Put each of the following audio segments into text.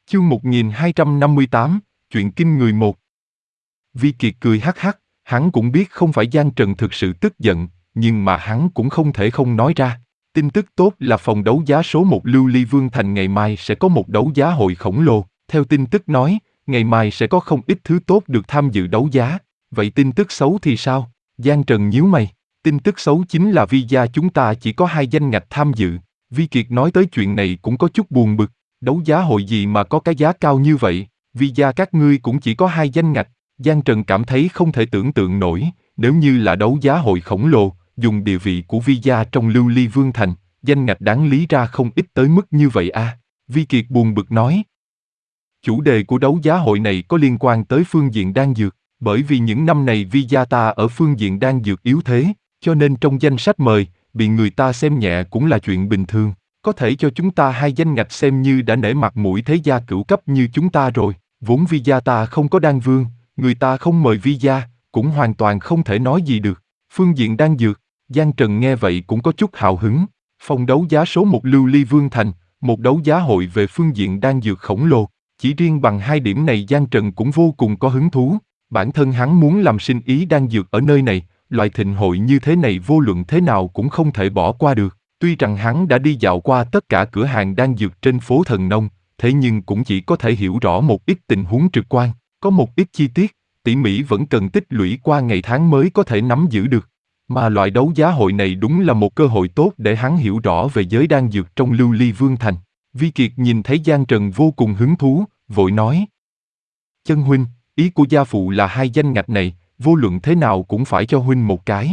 Chương 1258, chuyện kinh người một. Vi Kiệt cười hắc hắc, hắn cũng biết không phải Giang Trần thực sự tức giận, nhưng mà hắn cũng không thể không nói ra. Tin tức tốt là phòng đấu giá số 1 Lưu Ly Vương Thành ngày mai sẽ có một đấu giá hội khổng lồ. Theo tin tức nói, ngày mai sẽ có không ít thứ tốt được tham dự đấu giá. Vậy tin tức xấu thì sao? Giang Trần nhíu mày. Tin tức xấu chính là Visa chúng ta chỉ có 2 danh ngạch tham dự. Vi Kiệt nói tới chuyện này cũng có chút buồn bực. Đấu giá hội gì mà có cái giá cao như vậy? Visa các ngươi cũng chỉ có 2 danh ngạch. Giang Trần cảm thấy không thể tưởng tượng nổi, nếu như là đấu giá hội khổng lồ, dùng địa vị của Visa trong Lưu Ly Vương Thành, danh ngạch đáng lý ra không ít tới mức như vậy a. Vi Kiệt buồn bực nói. Chủ đề của đấu giá hội này có liên quan tới phương diện đan dược, bởi vì những năm này Visa ta ở phương diện đan dược yếu thế, cho nên trong danh sách mời, bị người ta xem nhẹ cũng là chuyện bình thường. Có thể cho chúng ta 2 danh ngạch xem như đã nể mặt mũi thế gia cửu cấp như chúng ta rồi. Vốn Visa ta không có đan vương, người ta không mời Visa, cũng hoàn toàn không thể nói gì được. Phương diện đan dược, Giang Trần nghe vậy cũng có chút hào hứng. Phòng đấu giá số 1 Lưu Ly Vương Thành, một đấu giá hội về phương diện đan dược khổng lồ. Chỉ riêng bằng 2 điểm này Giang Trần cũng vô cùng có hứng thú. Bản thân hắn muốn làm sinh ý đan dược ở nơi này, loại thịnh hội như thế này vô luận thế nào cũng không thể bỏ qua được. Tuy rằng hắn đã đi dạo qua tất cả cửa hàng đan dược trên phố Thần Nông, thế nhưng cũng chỉ có thể hiểu rõ một ít tình huống trực quan, có một ít chi tiết, tỉ mỉ vẫn cần tích lũy qua ngày tháng mới có thể nắm giữ được. Mà loại đấu giá hội này đúng là một cơ hội tốt để hắn hiểu rõ về giới đan dược trong Lưu Ly Vương Thành. Vi Kiệt nhìn thấy Giang Trần vô cùng hứng thú, vội nói. Chân huynh, ý của gia phụ là 2 danh ngạch này, vô luận thế nào cũng phải cho huynh một cái,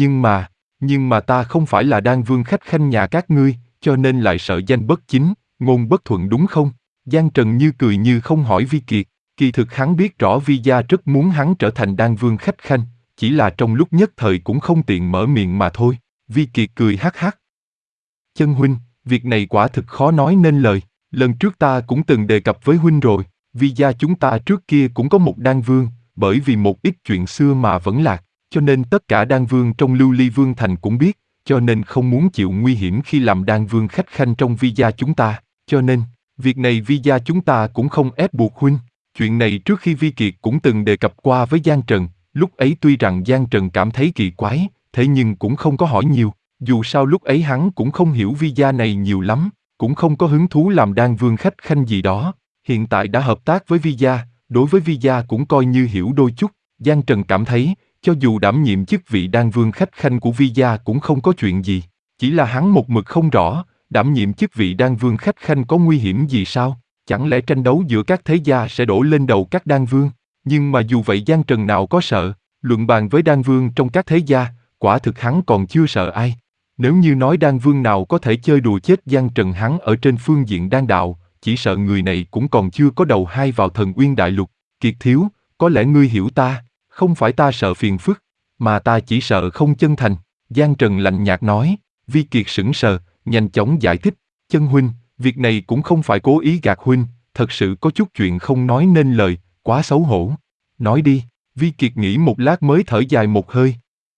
nhưng mà ta không phải là đan vương khách khanh nhà các ngươi, cho nên lại sợ danh bất chính, ngôn bất thuận đúng không? Giang Trần như cười như không hỏi Vi Kiệt, kỳ thực hắn biết rõ Visa rất muốn hắn trở thành đan vương khách khanh, chỉ là trong lúc nhất thời cũng không tiện mở miệng mà thôi. Vi Kiệt cười hắc hắc. Chân huynh, việc này quả thực khó nói nên lời, lần trước ta cũng từng đề cập với huynh rồi, Visa chúng ta trước kia cũng có một đan vương, bởi vì một ít chuyện xưa mà vẫn lạc, cho nên tất cả đan vương trong Lưu Ly Vương Thành cũng biết, cho nên không muốn chịu nguy hiểm khi làm đan vương khách khanh trong Visa chúng ta, cho nên, việc này Visa chúng ta cũng không ép buộc huynh. Chuyện này trước khi Vi Kiệt cũng từng đề cập qua với Giang Trần, lúc ấy tuy rằng Giang Trần cảm thấy kỳ quái, thế nhưng cũng không có hỏi nhiều, dù sao lúc ấy hắn cũng không hiểu Visa này nhiều lắm, cũng không có hứng thú làm đan vương khách khanh gì đó. Hiện tại đã hợp tác với Visa, đối với Visa cũng coi như hiểu đôi chút. Giang Trần cảm thấy, cho dù đảm nhiệm chức vị đan vương khách khanh của Visa cũng không có chuyện gì. Chỉ là hắn một mực không rõ, đảm nhiệm chức vị đan vương khách khanh có nguy hiểm gì sao? Chẳng lẽ tranh đấu giữa các thế gia sẽ đổ lên đầu các đan vương? Nhưng mà dù vậy Giang Trần nào có sợ, luận bàn với đan vương trong các thế gia, quả thực hắn còn chưa sợ ai. Nếu như nói đan vương nào có thể chơi đùa chết Giang Trần hắn ở trên phương diện đan đạo, chỉ sợ người này cũng còn chưa có đầu hai vào Thần Uyên Đại Lục. Kiệt thiếu, có lẽ ngươi hiểu ta, không phải ta sợ phiền phức, mà ta chỉ sợ không chân thành. Giang Trần lạnh nhạt nói. Vi Kiệt sững sờ, nhanh chóng giải thích. Chân huynh, việc này cũng không phải cố ý gạt huynh, thật sự có chút chuyện không nói nên lời, quá xấu hổ. Nói đi. Vi Kiệt nghĩ một lát mới thở dài một hơi.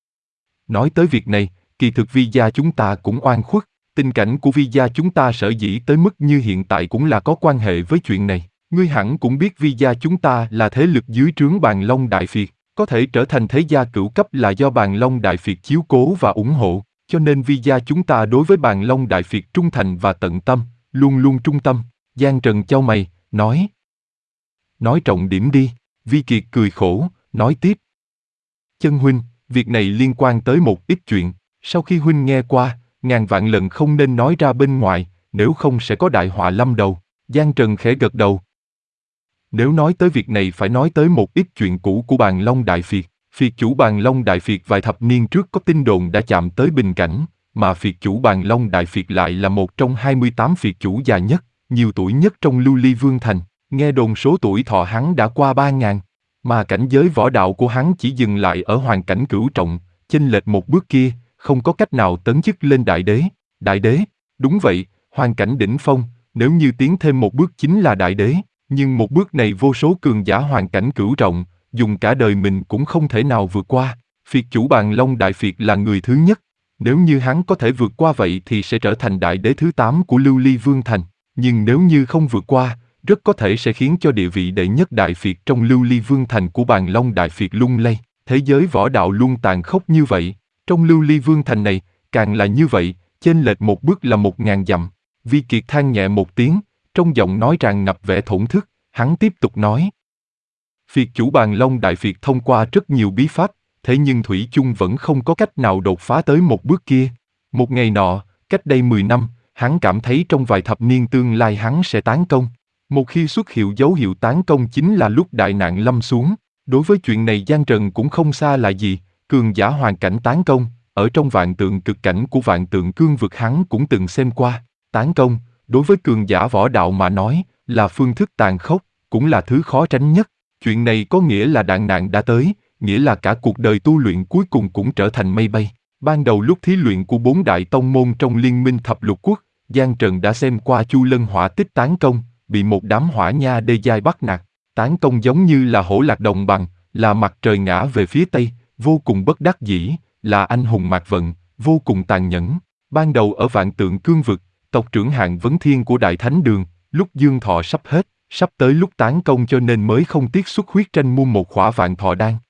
Nói tới việc này, kỳ thực Visa chúng ta cũng oan khuất. Tình cảnh của Visa chúng ta sở dĩ tới mức như hiện tại cũng là có quan hệ với chuyện này. Ngươi hẳn cũng biết Visa chúng ta là thế lực dưới trướng Bàn Long Đại Phiệt, có thể trở thành thế gia cửu cấp là do Bàn Long Đại Phiệt chiếu cố và ủng hộ, cho nên Visa chúng ta đối với Bàn Long Đại Phiệt trung thành và tận tâm, luôn luôn trung tâm. Giang Trần chau mày, nói. Nói trọng điểm đi. Vi Kiệt cười khổ, nói tiếp. Chân huynh, việc này liên quan tới một ít chuyện, sau khi huynh nghe qua, ngàn vạn lần không nên nói ra bên ngoài, nếu không sẽ có đại họa lâm đầu. Giang Trần khẽ gật đầu. Nếu nói tới việc này phải nói tới một ít chuyện cũ của Bàn Long Đại Phiệt. Phiệt chủ Bàn Long Đại Phiệt vài thập niên trước có tin đồn đã chạm tới bình cảnh, mà phiệt chủ Bàn Long Đại Phiệt lại là một trong 28 phiệt chủ già nhất, nhiều tuổi nhất trong Lưu Ly Vương Thành. Nghe đồn số tuổi thọ hắn đã qua 3.000, mà cảnh giới võ đạo của hắn chỉ dừng lại ở hoàn cảnh cửu trọng, chênh lệch một bước kia, không có cách nào tấn chức lên đại đế. Đại đế, đúng vậy, hoàn cảnh đỉnh phong, nếu như tiến thêm một bước chính là đại đế, nhưng một bước này vô số cường giả hoàn cảnh cửu trọng, dùng cả đời mình cũng không thể nào vượt qua. Phiệt chủ Bàn Long Đại Phiệt là người thứ nhất, nếu như hắn có thể vượt qua vậy thì sẽ trở thành đại đế thứ 8 của Lưu Ly Vương Thành, nhưng nếu như không vượt qua, rất có thể sẽ khiến cho địa vị đệ nhất Đại Việt trong Lưu Ly Vương Thành của Bàn Long Đại Việt lung lay. Thế giới võ đạo luôn tàn khốc như vậy, trong Lưu Ly Vương Thành này, càng là như vậy, chênh lệch một bước là 1000 dặm. Vi Kiệt than nhẹ một tiếng, trong giọng nói tràn ngập vẻ thổn thức, hắn tiếp tục nói. Việt chủ Bàn Long Đại Việt thông qua rất nhiều bí pháp, thế nhưng Thủy chung vẫn không có cách nào đột phá tới một bước kia. Một ngày nọ, cách đây 10 năm, hắn cảm thấy trong vài thập niên tương lai hắn sẽ tán công. Một khi xuất hiện dấu hiệu tán công chính là lúc đại nạn lâm xuống. Đối với chuyện này Giang Trần cũng không xa lạ gì, cường giả hoàn cảnh tán công, ở trong vạn tượng cực cảnh của vạn tượng cương vực hắn cũng từng xem qua. Tán công, đối với cường giả võ đạo mà nói, là phương thức tàn khốc, cũng là thứ khó tránh nhất. Chuyện này có nghĩa là đại nạn đã tới, nghĩa là cả cuộc đời tu luyện cuối cùng cũng trở thành mây bay. Ban đầu lúc thí luyện của 4 đại tông môn trong Liên minh Thập Lục Quốc, Giang Trần đã xem qua Chu Lân hỏa tích tán công, bị một đám hỏa nha đê giai bắt nạt. Tán công giống như là hổ lạc đồng bằng, là mặt trời ngã về phía tây, vô cùng bất đắc dĩ, là anh hùng mạc vận, vô cùng tàn nhẫn. Ban đầu ở vạn tượng cương vực, tộc trưởng Hạng Vấn Thiên của Đại Thánh Đường, lúc dương thọ sắp hết, sắp tới lúc tán công cho nên mới không tiếc xuất huyết tranh mua một khỏa vạn thọ đan.